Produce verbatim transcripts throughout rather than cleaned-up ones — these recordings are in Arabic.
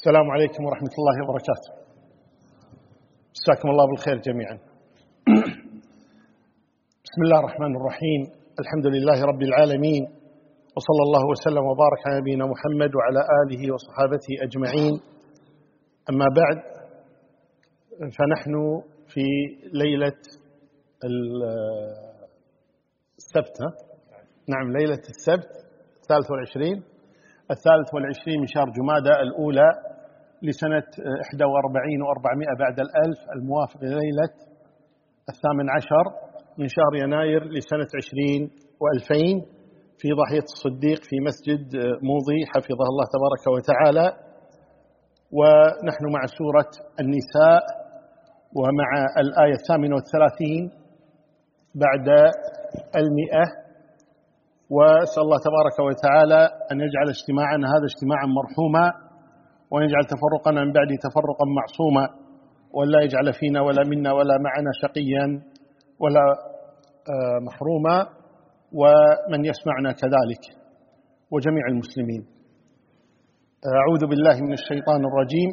السلام عليكم ورحمة الله وبركاته. مساكم الله بالخير جميعا. بسم الله الرحمن الرحيم. الحمد لله رب العالمين، وصلى الله وسلم وبارك على نبينا محمد وعلى آله وصحابته أجمعين. أما بعد، فنحن في ليلة السبت نعم ليلة السبت الثالث والعشرين الثالث والعشرين من شهر جمادى الأولى لسنة إحدى وأربعين وأربعمائة بعد الألف، الموافق ليلة الثامن عشر من شهر يناير لسنة عشرين وألفين، في ضاحية الصديق في مسجد موضي حفظه الله تبارك وتعالى. ونحن مع سورة النساء ومع الآية الثامنة والثلاثين بعد المئة، وأسأل الله تبارك وتعالى أن يجعل اجتماعنا هذا اجتماعا مرحوما، وأن يجعل تفرقنا من بعده تفرقا معصوما، ولا يجعل فينا ولا منا ولا معنا شقيا ولا محروما، ومن يسمعنا كذلك وجميع المسلمين. أعوذ بالله من الشيطان الرجيم.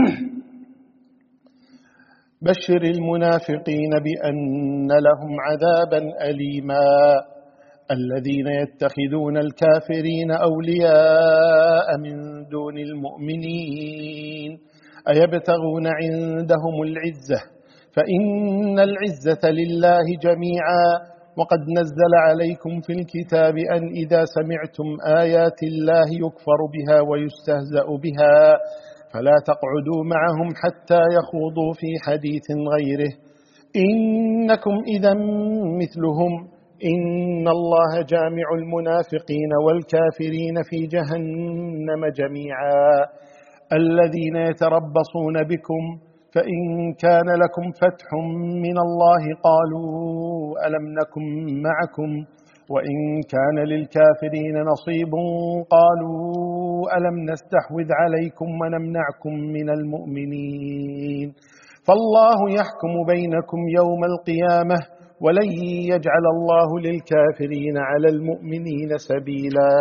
بشر المنافقين بأن لهم عذابا أليما الذين يتخذون الكافرين أولياء من دون المؤمنين أيبتغون عندهم العزة فإن العزة لله جميعا وقد نزل عليكم في الكتاب أن إذا سمعتم آيات الله يكفر بها ويستهزأ بها فلا تقعدوا معهم حتى يخوضوا في حديث غيره إنكم إذا مثلهم إن الله جامع المنافقين والكافرين في جهنم جميعا الذين يتربصون بكم فإن كان لكم فتح من الله قالوا ألم نكن معكم وإن كان للكافرين نصيب قالوا ألم نستحوذ عليكم ونمنعكم من المؤمنين فالله يحكم بينكم يوم القيامة ولن يجعل الله للكافرين على المؤمنين سبيلا.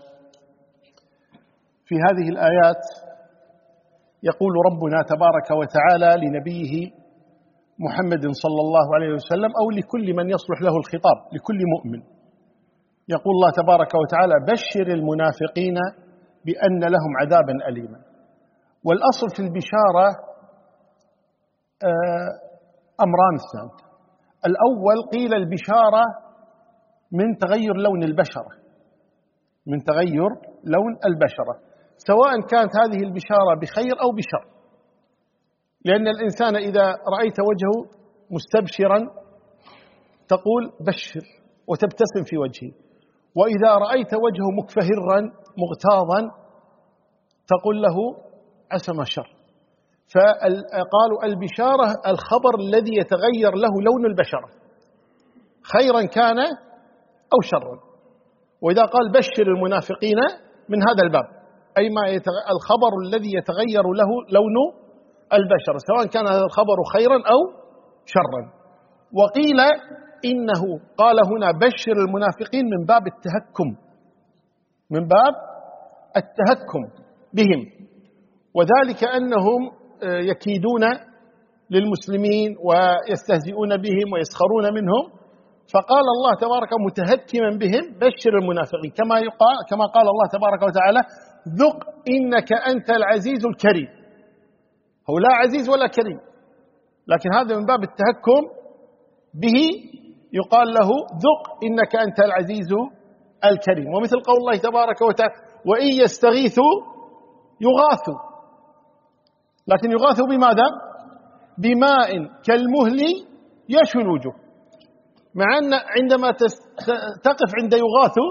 في هذه الآيات يقول ربنا تبارك وتعالى لنبيه محمد صلى الله عليه وسلم، أو لكل من يصلح له الخطاب، لكل مؤمن، يقول الله تبارك وتعالى: بشر المنافقين بأن لهم عذابا أليما. والأصل في البشارة أمران اثنان. الأول قيل البشارة من تغير لون البشرة، من تغير لون البشرة، سواء كانت هذه البشارة بخير أو بشر، لأن الإنسان إذا رأيت وجهه مستبشرا تقول بشر وتبتسم في وجهه، وإذا رأيت وجهه مكفهرا مغتاظا تقول له عسى ما شر. فقالوا البشارة الخبر الذي يتغير له لون البشرة، خيرا كان أو شرا. وإذا قال بشر المنافقين من هذا الباب، أي ما الخبر الذي يتغير له لون البشرة، سواء كان هذا الخبر خيرا أو شرا. وقيل إنه قال هنا بشر المنافقين من باب التهكم، من باب التهكم بهم، وذلك أنهم يكيدون للمسلمين ويستهزئون بهم ويسخرون منهم، فقال الله تبارك متهكما بهم بشر المنافقين، كما يقال كما قال الله تبارك وتعالى: ذق إنك أنت العزيز الكريم. هو لا عزيز ولا كريم، لكن هذا من باب التهكم به، يقال له ذق إنك أنت العزيز الكريم. ومثل قول الله تبارك وتعالى: وإن يستغيثوا يغاثوا، لكن يغاثوا بماذا؟ بماء كالمهل يشوي الوجوه، مع أن عندما تقف عند يغاثوا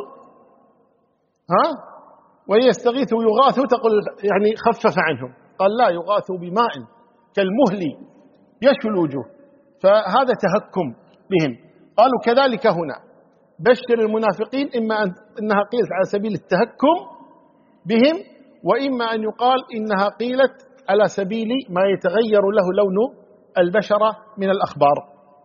ها ويستغيثوا يغاثوا تقول يعني خفف عنهم، قال لا، يغاثوا بماء كالمهل يشوي الوجوه، فهذا تهكم بهم. قالوا كذلك هنا بشر المنافقين، إما أنها قيلت على سبيل التهكم بهم، وإما أن يقال إنها قيلت على سبيل ما يتغير له لون البشرة من الأخبار.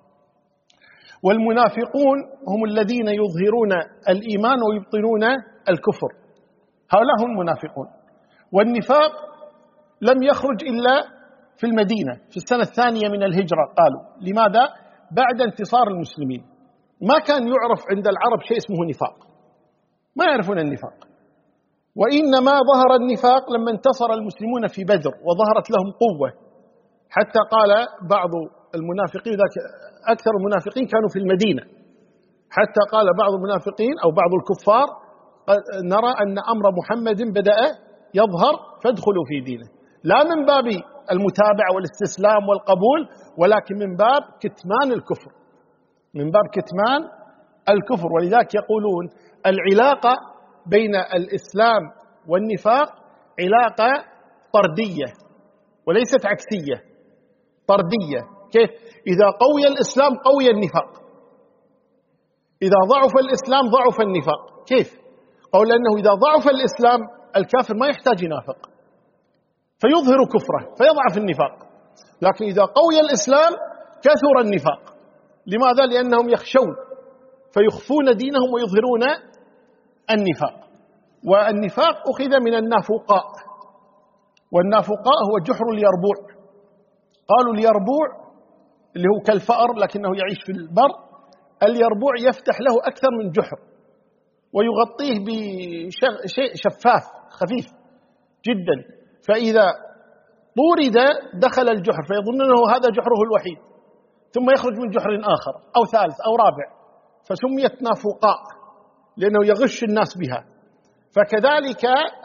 والمنافقون هم الذين يظهرون الإيمان ويبطنون الكفر، هؤلاء هم المنافقون. والنفاق لم يخرج إلا في المدينة في السنة الثانية من الهجرة. قالوا لماذا؟ بعد انتصار المسلمين. ما كان يعرف عند العرب شيء اسمه نفاق، ما يعرفون النفاق، وإنما ظهر النفاق لما انتصر المسلمون في بدر وظهرت لهم قوة، حتى قال بعض المنافقين، ذاك أكثر المنافقين كانوا في المدينة، حتى قال بعض المنافقين أو بعض الكفار نرى أن أمر محمد بدأ يظهر فادخلوا في دينه، لا من باب المتابعة والاستسلام والقبول، ولكن من باب كتمان الكفر، من باب كتمان الكفر. ولذلك يقولون العلاقة بين الإسلام والنفاق علاقة طردية وليست عكسية، طردية. كيف؟ إذا قوي الإسلام قوي النفاق، إذا ضعف الإسلام ضعف النفاق. كيف؟ قول أنه إذا ضعف الإسلام الكافر ما يحتاج ينافق فيظهر كفره فيضعف النفاق، لكن إذا قوي الإسلام كثر النفاق. لماذا؟ لأنهم يخشون فيخفون دينهم ويظهرون النفاق. والنفاق أخذ من النافوقاء، والنافوقاء هو جحر اليربوع. قالوا اليربوع اللي هو كالفأر لكنه يعيش في البر، اليربوع يفتح له أكثر من جحر ويغطيه بشيء شفاف خفيف جدا، فإذا طورد دخل الجحر فيظن أنه هذا جحره الوحيد، ثم يخرج من جحر آخر أو ثالث أو رابع، فسميت نافوقاء لأنه يغش الناس بها. فكذلك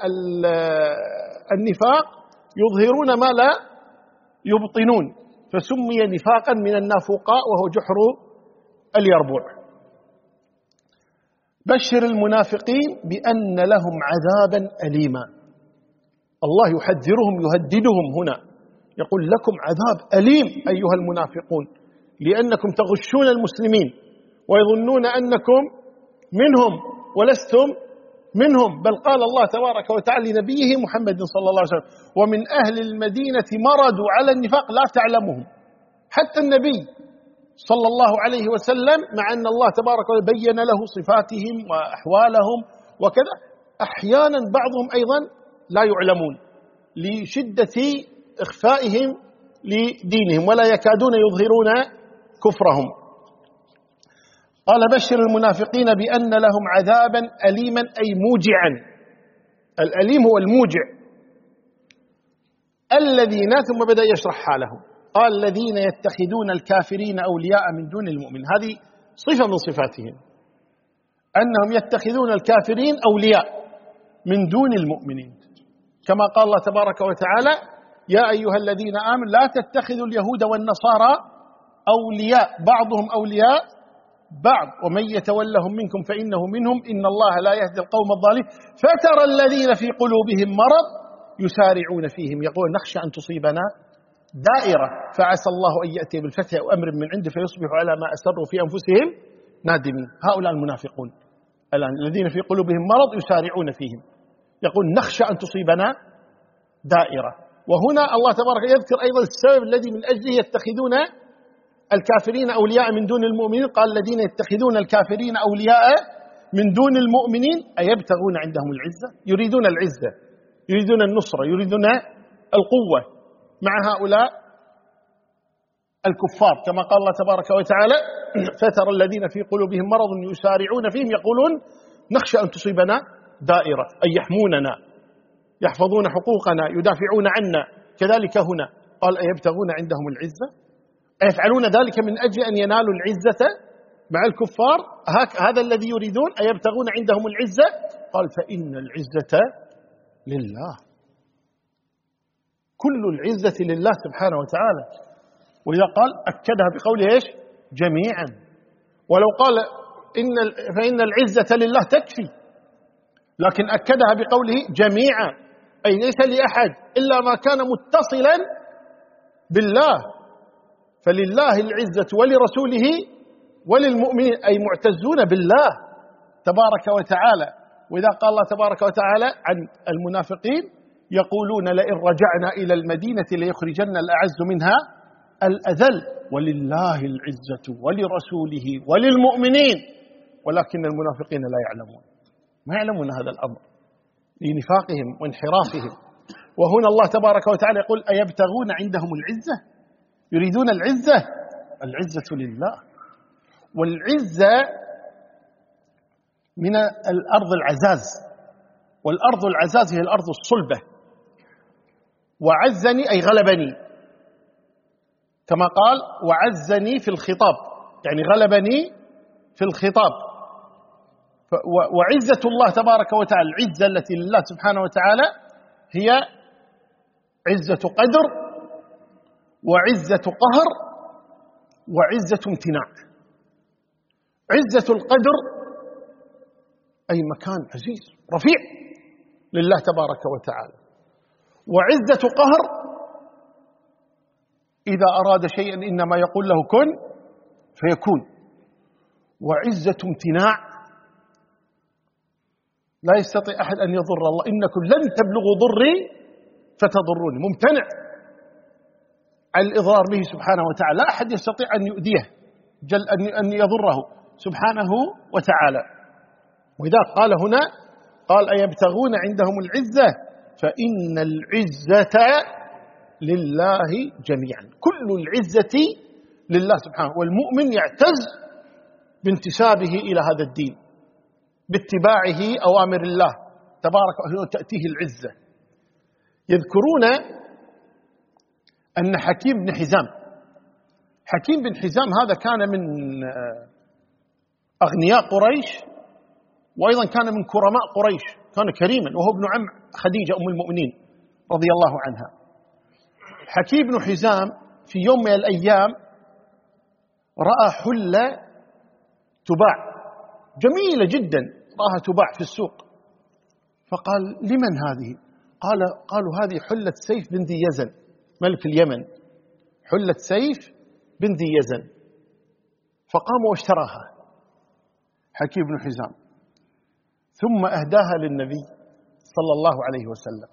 النفاق يظهرون ما لا يبطنون، فسمي نفاقا من النافوقاء وهو جحر اليربوع. بشر المنافقين بأن لهم عذابا أليما. الله يحذرهم يهددهم هنا، يقول لكم عذاب أليم أيها المنافقون، لأنكم تغشون المسلمين ويظنون أنكم منهم ولستم منهم. بل قال الله تبارك وتعالى لنبيه محمد صلى الله عليه وسلم: ومن أهل المدينة مرضوا على النفاق لا تعلمهم. حتى النبي صلى الله عليه وسلم مع أن الله تبارك وتعالى بين له صفاتهم وأحوالهم وكذا، أحيانا بعضهم أيضا لا يعلمون لشدة إخفائهم لدينهم ولا يكادون يظهرون كفرهم. قال: بشر المنافقين بأن لهم عذابا أليما، أي موجعا. الأليم هو الموجع. الذين، ثم بدأ يشرح حالهم، قال: الذين يتخذون الكافرين أولياء من دون المؤمن. هذه صفة من صفاتهم، أنهم يتخذون الكافرين أولياء من دون المؤمنين، كما قال الله تبارك وتعالى: يا أيها الذين آمنوا لا تتخذوا اليهود والنصارى أولياء بعضهم أولياء بعض ومن يتولهم منكم فإنه منهم إن الله لا يهدي القوم الظالمين فترى الذين في قلوبهم مرض يسارعون فيهم يقول نخشى أن تصيبنا دائرة فعسى الله أن يأتي بالفتح أو أمر من عنده فيصبحوا على ما أسروا في أنفسهم نادمين. هؤلاء المنافقون الآن الذين في قلوبهم مرض يسارعون فيهم يقول نخشى أن تصيبنا دائرة. وهنا الله تبارك يذكر أيضا السبب الذي من أجله يتخذون الكافرين أولياء من دون المؤمنين. قال: الذين يتخذون الكافرين أولياء من دون المؤمنين أيبتغون عندهم العزة؟ يريدون العزة، يريدون النصرة، يريدون القوة مع هؤلاء الكفار، كما قال الله تبارك وتعالى: فترى الذين في قلوبهم مرض يسارعون فيهم يقولون نخشى أن تصيبنا دائرة، أي يحموننا، يحفظون حقوقنا، يدافعون عنا. كذلك هنا قال: أيبتغون عندهم العزة؟ أيفعلون ذلك من أجل أن ينالوا العزة مع الكفار؟ هذا الذي يريدون، أيبتغون عندهم العزة؟ قال: فإن العزة لله، كل العزة لله سبحانه وتعالى. وإذا قال أكدها بقوله إيش؟ جميعا. ولو قال إن فإن العزة لله تكفي، لكن أكدها بقوله جميعا، أي ليس لأحد إلا ما كان متصلا بالله، فلله العزة ولرسوله وللمؤمنين، أي معتزون بالله تبارك وتعالى. وإذا قال الله تبارك وتعالى عن المنافقين يقولون لئن رجعنا إلى المدينة ليخرجن الأعز منها الأذل ولله العزة ولرسوله وللمؤمنين ولكن المنافقين لا يعلمون، ما يعلمون هذا الأمر لنفاقهم وانحرافهم وهنا الله تبارك وتعالى يقول أيبتغون عندهم العزة، يريدون العزة، العزة لله. والعزة من الأرض العزاز، والأرض العزاز هي الأرض الصلبة. وعزني أي غلبني، كما قال وعزني في الخطاب، يعني غلبني في الخطاب. وعزة الله تبارك وتعالى، العزة التي لله سبحانه وتعالى هي عزة قدر وعزة قهر وعزة امتناع. عزة القدر أي مكان عزيز رفيع لله تبارك وتعالى. وعزة قهر إذا أراد شيئا إنما يقول له كن فيكون. وعزة امتناع لا يستطيع أحد أن يضر الله، إنكم لن تبلغوا ضري فتضروني، ممتنع عن الإضرار به سبحانه وتعالى، لا أحد يستطيع أن يؤذيه جل أن يضره سبحانه وتعالى. وإذا قال هنا قال أيبتغون عندهم العزة فإن العزة لله جميعا، كل العزة لله سبحانه. والمؤمن يعتز بانتسابه إلى هذا الدين، باتباعه أوامر الله تبارك وتعالى تأتيه العزة. يذكرون أن حكيم بن حزام، حكيم بن حزام هذا كان من أغنياء قريش، وأيضا كان من كرماء قريش، كان كريما، وهو ابن عم خديجة أم المؤمنين رضي الله عنها. حكيم بن حزام في يوم من الأيام رأى حلة تباع جميلة جدا، رأها تباع في السوق، فقال لمن هذه؟ قال قالوا هذه حلة سيف بن ذي يزن ملك اليمن، حلة سيف بن ذي يزن. فقام واشتراها حكيم بن حزام، ثم أهداها للنبي صلى الله عليه وسلم.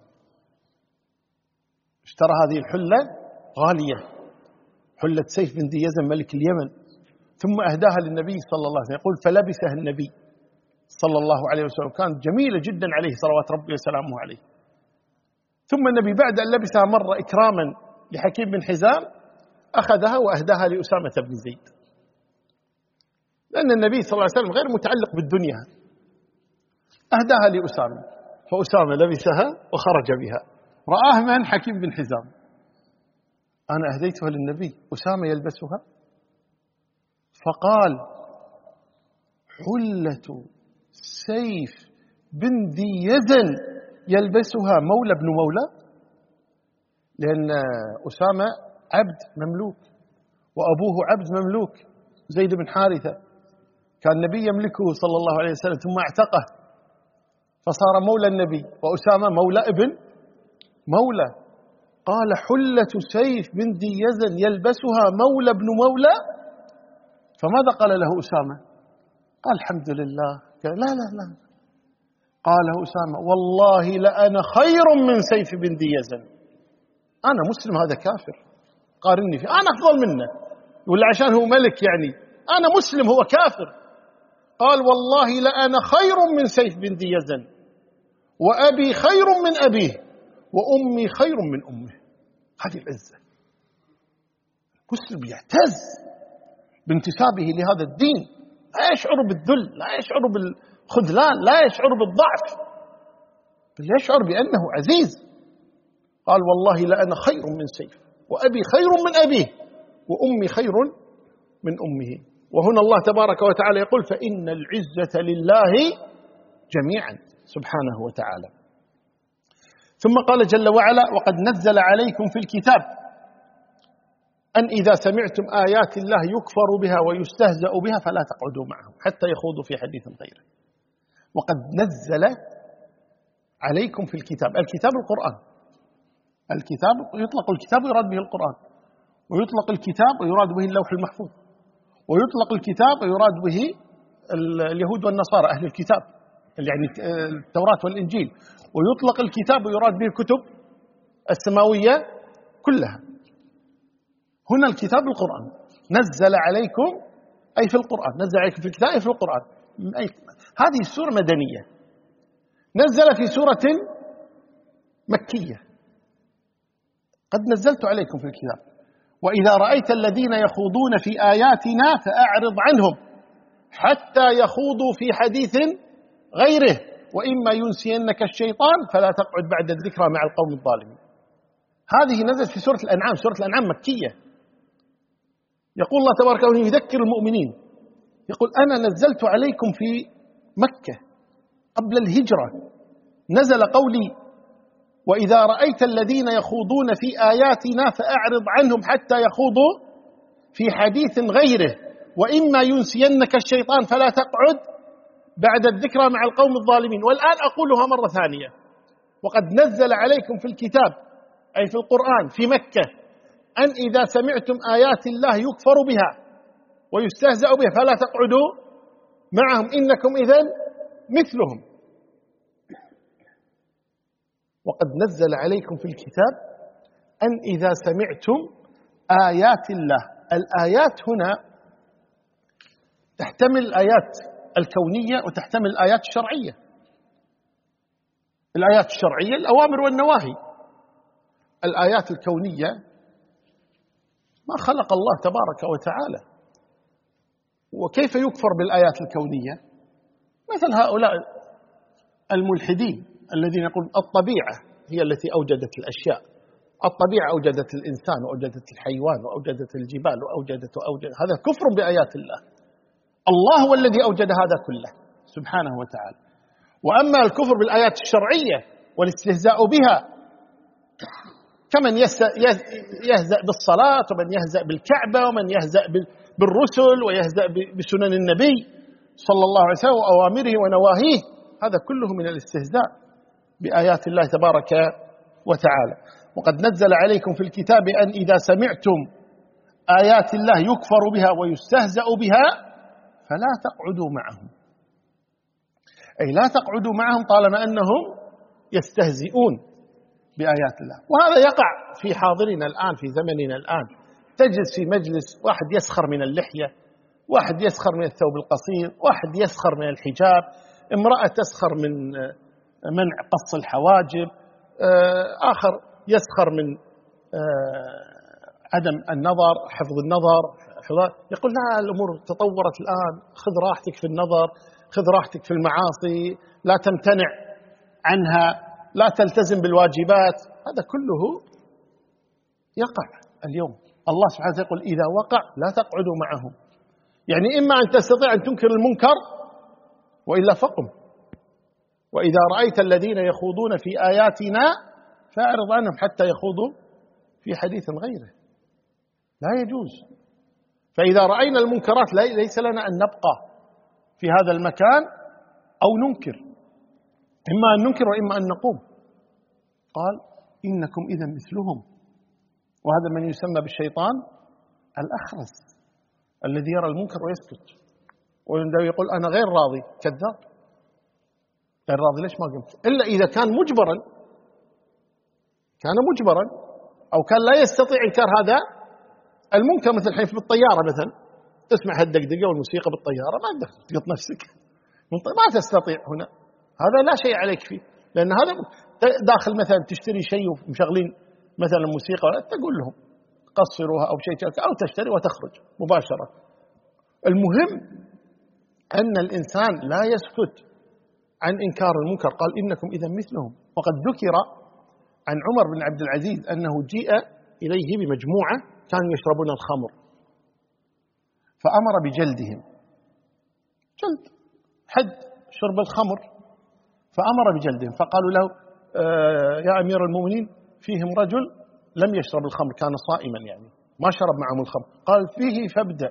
اشترى هذه الحلة غالية، حلة سيف بن ذي يزن ملك اليمن، ثم أهداها للنبي صلى الله عليه وسلم. يقول فلبسها النبي صلى الله عليه وسلم، كانت جميلة جدا عليه صلوات ربي وسلامه عليه. ثم النبي بعد أن لبسها مرة إكراما لحكيم بن حزام أخذها وأهداها لأسامة بن زيد، لأن النبي صلى الله عليه وسلم غير متعلق بالدنيا، أهداها لأسامة، فأسامة لبسها وخرج بها. رآه من؟ حكيم بن حزام. أنا أهديتها للنبي، أسامة يلبسها؟ فقال حلة سيف بن ذي يزن يلبسها مولى بن مولى، لأن أسامة عبد مملوك وأبوه عبد مملوك زيد بن حارثة، كان النبي يملكه صلى الله عليه وسلم ثم اعتقه فصار مولى النبي، وأسامة مولى ابن مولى. قال حلة سيف بن ذي يزن يلبسها مولى بن مولى، فماذا قال له أسامة؟ قال الحمد لله. قال لا لا لا، قال أسامة والله لأنا خير من سيف بن ذي يزن، أنا مسلم هذا كافر قارني فيه، أنا أفضل منه، ولا عشان هو ملك يعني أنا مسلم هو كافر. قال والله لأنا خير من سيف بن ذي يزن، وأبي خير من أبيه، وأمي خير من أمه. هذه العزة. مسلم يعتز بانتسابه لهذا الدين، لا يشعر بالذل، لا يشعر بالخذلان، لا يشعر بالضعف، بل يشعر بأنه عزيز. قال والله لأنا خير من سيف، وأبي خير من أبيه، وأمي خير من أمه. وهنا الله تبارك وتعالى يقول فإن العزة لله جميعا سبحانه وتعالى. ثم قال جل وعلا وقد نزل عليكم في الكتاب أن إذا سمعتم آيات الله يكفر بها ويستهزأ بها فلا تقعدوا معهم حتى يخوضوا في حديث غيره. وقد نزل عليكم في الكتاب، الكتاب القرآن، الكتاب يطلق الكتاب ويراد به القرآن، ويطلق الكتاب ويراد به اللوح المحفوظ، ويطلق الكتاب ويراد به اليهود والنصارى أهل الكتاب يعني التوراة والإنجيل، ويطلق الكتاب ويراد به الكتب السماوية كلها. هنا الكتاب القرآن نزل عليكم أي في القرآن، نزل عليكم في الكتاب أي في القرآن. أي هذه السورة مدنية، نزل في سورة مكية قد نزلت عليكم في الكتاب وإذا رأيت الذين يخوضون في آياتنا فأعرض عنهم حتى يخوضوا في حديث غيره وإما ينسينك الشيطان فلا تقعد بعد الذكرى مع القوم الظالمين. هذه نزلت في سورة الأنعام. سورة الأنعام مكية. يقول الله تبارك وتعالى يذكر المؤمنين، يقول أنا نزلت عليكم في مكة قبل الهجرة، نزل قولي وإذا رأيت الذين يخوضون في آياتنا فأعرض عنهم حتى يخوضوا في حديث غيره وإما ينسينك الشيطان فلا تقعد بعد الذكرى مع القوم الظالمين. والآن أقولها مرة ثانية، وقد نزل عليكم في الكتاب أي في القرآن في مكة أن إذا سمعتم آيات الله يكفر بها ويستهزأ بها فلا تقعدوا معهم إنكم إذن مثلهم. وقد نزل عليكم في الكتاب أن إذا سمعتم آيات الله. الآيات هنا تحتمل الآيات الكونية وتحتمل الآيات الشرعية. الآيات الشرعية الأوامر والنواهي. الآيات الكونية ما خلق الله تبارك وتعالى. وكيف يكفر بالآيات الكونية؟ مثل هؤلاء الملحدين الذين يقولون الطبيعة هي التي أوجدت الأشياء، الطبيعة أوجدت الإنسان وأوجدت الحيوان وأوجدت الجبال وأوجدت وأوجدت. هذا كفر بآيات الله. الله هو الذي أوجد هذا كله سبحانه وتعالى. وأما الكفر بالآيات الشرعية والاستهزاء بها كمن يهزأ بالصلاة ومن يهزأ بالكعبة ومن يهزأ بالرسل ويهزأ بسنن النبي صلى الله عليه وسلم وأوامره ونواهيه، هذا كله من الاستهزاء بآيات الله تبارك وتعالى. وقد نزل عليكم في الكتاب أن إذا سمعتم آيات الله يكفر بها ويستهزأ بها فلا تقعدوا معهم، أي لا تقعدوا معهم طالما أنهم يستهزئون بآيات الله. وهذا يقع في حاضرنا الآن في زمننا الآن. تجلس في مجلس واحد يسخر من اللحية، واحد يسخر من الثوب القصير، واحد يسخر من الحجاب، امرأة تسخر من منع قص الحواجب، آخر يسخر من عدم النظر، حفظ النظر. يقول لا الأمور تطورت الآن، خذ راحتك في النظر، خذ راحتك في المعاصي، لا تمتنع عنها، لا تلتزم بالواجبات. هذا كله يقع اليوم. الله سبحانه وتعالى يقول إذا وقع لا تقعدوا معهم، يعني إما أن تستطيع أن تنكر المنكر وإلا فقم. وإذا رأيت الذين يخوضون في آياتنا فأعرض عنهم حتى يخوضوا في حديث غيره. لا يجوز. فإذا رأينا المنكرات ليس لنا أن نبقى في هذا المكان أو ننكر، إما أن ننكر وإما أن نقوم. قال إنكم إذا مثلهم. وهذا من يسمى بالشيطان الأخرس الذي يرى المنكر ويسكت ويقول أنا غير راضي. كذاب. غير راضي ليش ما قمت؟ إلا إذا كان مجبرا، كان مجبرا أو كان لا يستطيع إنكار هذا المنكر. مثل الحين في الطيارة مثلا تسمع هالدقدقة والموسيقى بالطيارة ما تقدر تقط نفسك، ما تستطيع. هنا هذا لا شيء عليك فيه، لأن هذا داخل مثلا تشتري شيء ومشغلين مثلا موسيقى تقول لهم قصروها أو شيء أو تشتري وتخرج مباشرة. المهم أن الإنسان لا يسكت عن إنكار المنكر. قال إنكم إذا مثلهم. وقد ذكر عن عمر بن عبد العزيز أنه جيء إليه بمجموعة كانوا يشربون الخمر فأمر بجلدهم، جلد حد شرب الخمر، فأمر بجلدهم. فقالوا له آه يا أمير المؤمنين فيهم رجل لم يشرب الخمر، كان صائما يعني ما شرب معهم الخمر. قال فيه فابدأ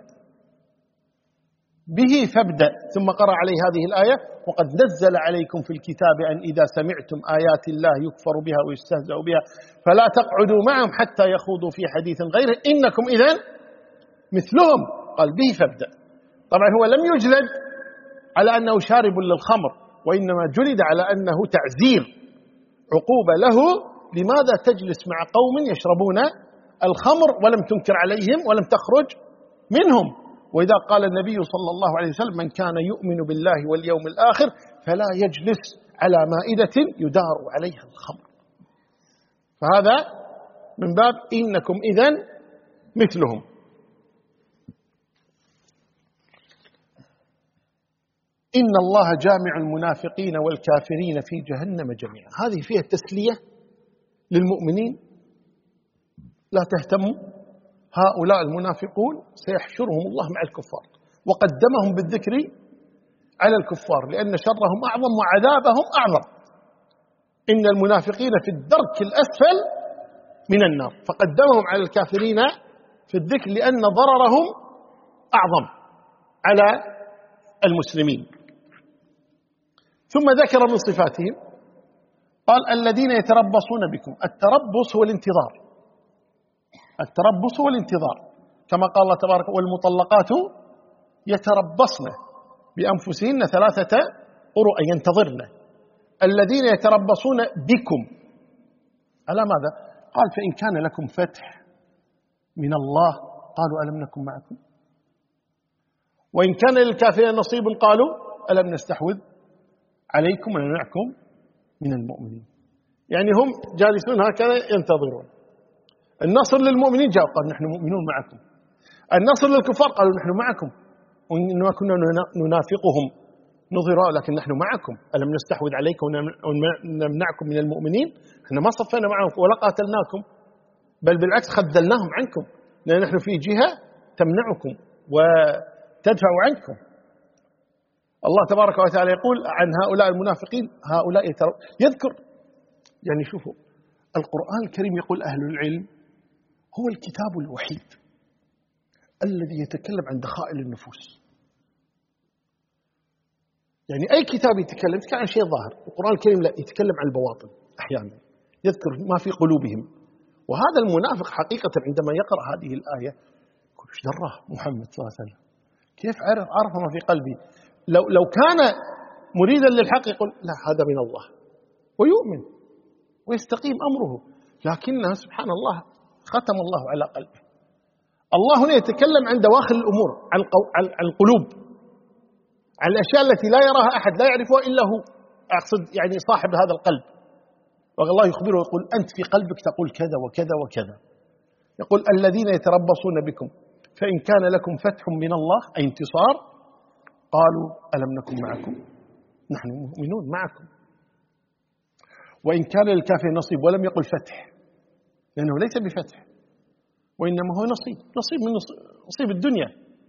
به فابدأ. ثم قرأ عليه هذه الآية وقد نزل عليكم في الكتاب أن إذا سمعتم آيات الله يكفر بها ويستهزأ بها فلا تقعدوا معهم حتى يخوضوا في حديث غيره إنكم إذن مثلهم. قال به فابدأ. طبعا هو لم يجلد على أنه شارب للخمر، وإنما جلد على أنه تعزير عقوبة له. لماذا تجلس مع قوم يشربون الخمر ولم تنكر عليهم ولم تخرج منهم؟ وإذا قال النبي صلى الله عليه وسلم من كان يؤمن بالله واليوم الآخر فلا يجلس على مائدة يدار عليها الخمر. فهذا من باب إنكم إذن مثلهم. إن الله جامع المنافقين والكافرين في جهنم جميعا. هذه فيها تسلية للمؤمنين، لا تهتموا، هؤلاء المنافقون سيحشرهم الله مع الكفار، وقدمهم بالذكر على الكفار لأن شرهم أعظم وعذابهم أعظم. إن المنافقين في الدرك الأسفل من النار، فقدمهم على الكافرين في الذكر لأن ضررهم أعظم على المسلمين. ثم ذكر من صفاتهم قال الذين يتربصون بكم. التربص هو الانتظار، التربص هو الانتظار، كما قال الله تبارك والمطلقات يتربصن بأنفسهن ثلاثة قروء، ينتظرن. الذين يتربصون بكم على ماذا؟ قال فإن كان لكم فتح من الله قالوا ألم نكن معكم، وإن كان للكافرين نصيب قالوا ألم نستحوذ عليكم ونمنعكم من المؤمنين. يعني هم جالسون هكذا ينتظرون. النصر للمؤمنين جاء قال نحن مؤمنون معكم، النصر للكفار قالوا نحن معكم، وإنما كنا ننافقهم نظرا لكن نحن معكم، ألم نستحوذ عليكم ونمنعكم من المؤمنين. احنا ما صفينا معكم ولا قاتلناكم، بل بالعكس خذلناهم عنكم، لأن نحن في جهة تمنعكم وتدفع عنكم. الله تبارك وتعالى يقول عن هؤلاء المنافقين هؤلاء يذكر، يعني شوفوا القرآن الكريم يقول أهل العلم هو الكتاب الوحيد الذي يتكلم عن دخائل النفوس. يعني أي كتاب يتكلم يتكلم عن شيء ظاهر، القرآن الكريم لا، يتكلم عن البواطن أحيانا، يذكر ما في قلوبهم. وهذا المنافق حقيقة عندما يقرأ هذه الآية يقول ايش دراه محمد صلى الله عليه وسلم، كيف عرف عرف ما في قلبي. لو لو كان مريدا للحق يقول لا هذا من الله ويؤمن ويستقيم أمره، لكنها سبحان الله ختم الله على قلبه. الله هنا يتكلم عن دواخل الأمور، عن القلوب، عن الأشياء التي لا يراها أحد، لا يعرفها إلا هو، أقصد يعني صاحب هذا القلب. والله يخبره يقول أنت في قلبك تقول كذا وكذا وكذا. يقول الذين يتربصون بكم فإن كان لكم فتح من الله أي انتصار قالوا ألم نكن معكم، نحن مؤمنون معكم. وإن كان للكافر نصيب، ولم يقل فتح لأنه ليس بفتح، وإنما هو نصيب، نصيب من نصيب الدنيا،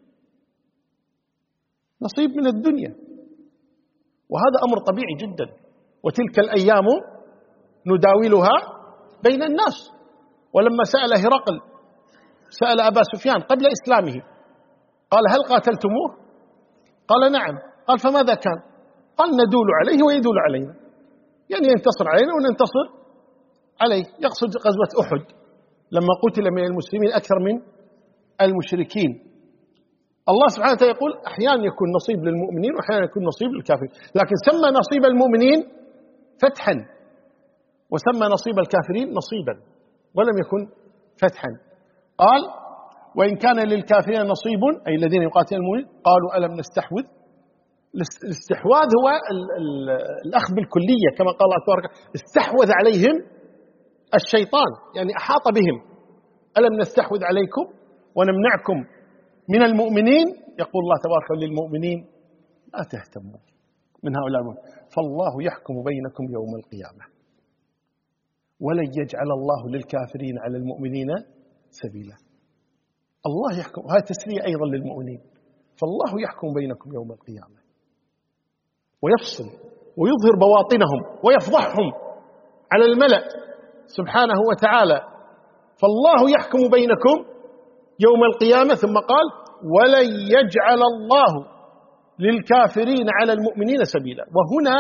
نصيب من الدنيا، وهذا أمر طبيعي جدا. وتلك الأيام نداولها بين الناس. ولما سأل هرقل سأل أبا سفيان قبل إسلامه قال هل قاتلتموه؟ قال نعم. قال فماذا كان؟ قال ندول عليه ويدول علينا، يعني ينتصر علينا وننتصر عليه. يقصد غزوة أحد لما قتل من المسلمين أكثر من المشركين. الله سبحانه وتعالى يقول أحيانا يكون نصيب للمؤمنين وأحيانا يكون نصيب للكافرين، لكن سمى نصيب المؤمنين فتحا وسمى نصيب الكافرين نصيبا ولم يكن فتحا. قال وإن كان للكافرين نصيب أي الذين يقاتلون المؤمنين قالوا ألم نستحوذ. الاستحواذ هو الأخذ بالكلية، كما قال الله تبارك استحوذ عليهم الشيطان، يعني أحاط بهم. ألم نستحوذ عليكم ونمنعكم من المؤمنين. يقول الله تبارك للمؤمنين لا تهتموا من هؤلاء المؤمنين فالله يحكم بينكم يوم القيامة ولن يجعل الله للكافرين على المؤمنين سبيلا. الله يحكم، هذا تسلية أيضا للمؤمنين، فالله يحكم بينكم يوم القيامة ويفصل ويظهر بواطنهم ويفضحهم على الملأ سبحانه وتعالى. فالله يحكم بينكم يوم القيامة. ثم قال ولن يجعل الله للكافرين على المؤمنين سبيلا. وهنا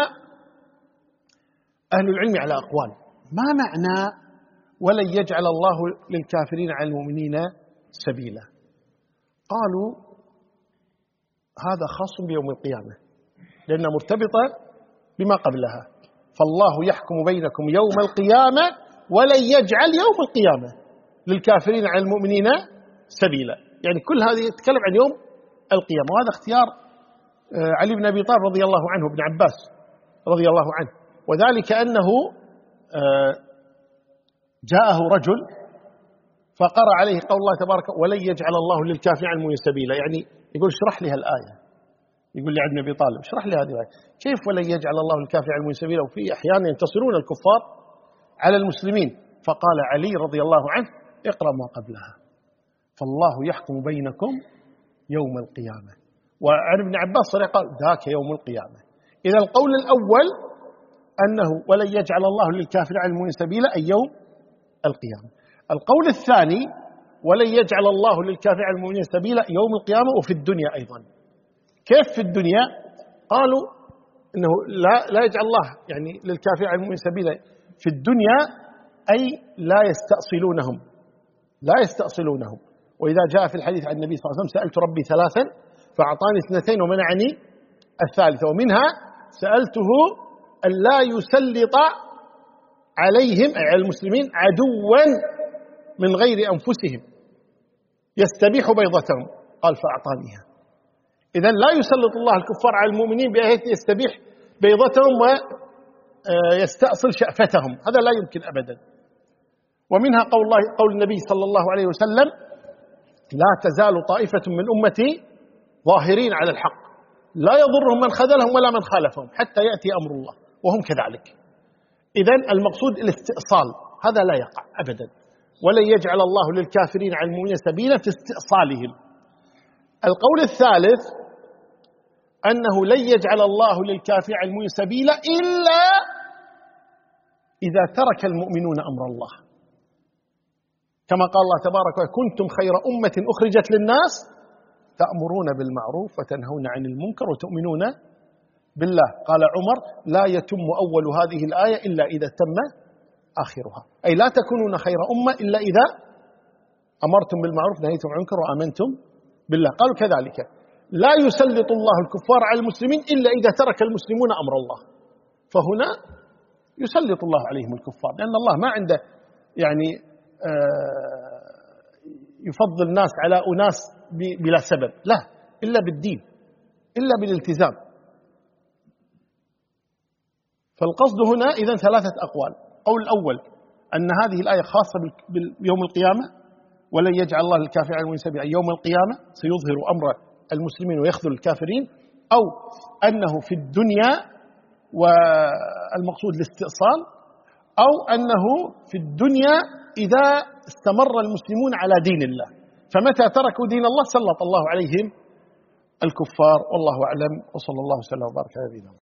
أهل العلم على أقوال، ما معنى ولن يجعل الله للكافرين على المؤمنين سبيلا؟ قالوا هذا خاص بيوم القيامة لأنها مرتبطة بما قبلها. فالله يحكم بينكم يوم القيامة ولن يجعل يوم القيامة للكافرين على المؤمنين سبيلا، يعني كل هذه يتكلم عن يوم القيامة. وهذا اختيار علي بن أبي طالب رضي الله عنه، ابن عباس رضي الله عنه، وذلك أنه جاءه رجل فقرأ عليه قول الله تبارك ولن يجعل الله للكافر على المؤمن سبيلا، يعني يقول اشرح لي هالآية، يقول لي عبد أبي طالب اشرح لي هذه الآية، كيف ولن يجعل الله للكافر على المؤمن سبيلا وفي أحيانا ينتصرون الكفار على المسلمين؟ فقال علي رضي الله عنه اقرأ ما قبلها فالله يحكم بينكم يوم القيامة. وعن ابن عباس صريح قال ذاك يوم القيامة. إذا القول الأول أنه ولن يجعل الله للكافر على المؤمن سبيلا أي يوم القيامة. القول الثاني ولن يجعل الله للكافر على المؤمن سبيلا يوم القيامة وفي الدنيا أيضا. كيف في الدنيا؟ قالوا إنه لا, لا يجعل الله يعني للكافر على المؤمن سبيلا في الدنيا أي لا يستأصلونهم، لا يستأصلونهم. وإذا جاء في الحديث عن النبي صلى الله عليه وسلم سألت ربي ثلاثا فأعطاني اثنتين ومنعني الثالثة، ومنها سألته أن لا يسلط عليهم أي على المسلمين عدوا من غير أنفسهم يستبيح بيضتهم، قال فأعطانيها. إذن لا يسلط الله الكفار على المؤمنين بحيث يستبيح بيضتهم ويستأصل شأفتهم، هذا لا يمكن أبدا. ومنها قول الله قول النبي صلى الله عليه وسلم لا تزال طائفة من أمتي ظاهرين على الحق لا يضرهم من خذلهم ولا من خالفهم حتى يأتي أمر الله وهم كذلك. إذن المقصود الاستئصال، هذا لا يقع أبدا. ولن يجعل الله للكافرين على المؤمنين سبيلا في استئصالهم. القول الثالث أنه لن يجعل الله للكافر على المؤمنين سبيلا إلا إذا ترك المؤمنون أمر الله، كما قال الله تبارك وتعالى كنتم خير أمة أخرجت للناس تأمرون بالمعروف وتنهون عن المنكر وتؤمنون بالله. قال عمر لا يتم أول هذه الآية إلا إذا تم آخرها، أي لا تكونون خير أمة إلا إذا أمرتم بالمعروف نهيتم عن المنكر وآمنتم بالله. قالوا كذلك لا يسلط الله الكفار على المسلمين إلا إذا ترك المسلمون أمر الله، فهنا يسلط الله عليهم الكفار، لأن الله ما عنده يعني يفضل الناس على أناس بلا سبب، لا، إلا بالدين، إلا بالالتزام. فالقصد هنا إذن ثلاثة أقوال. قول الأول أن هذه الآية خاصة بيوم القيامة، ولن يجعل الله للكافر على المؤمن سبيلا يوم القيامة سيظهر أمر المسلمين ويخذل الكافرين، أو أنه في الدنيا والمقصود الاستئصال، أو أنه في الدنيا إذا استمر المسلمون على دين الله، فمتى تركوا دين الله سلط الله عليهم الكفار. والله أعلم، وصلى الله وسلم وبارك على نبينا.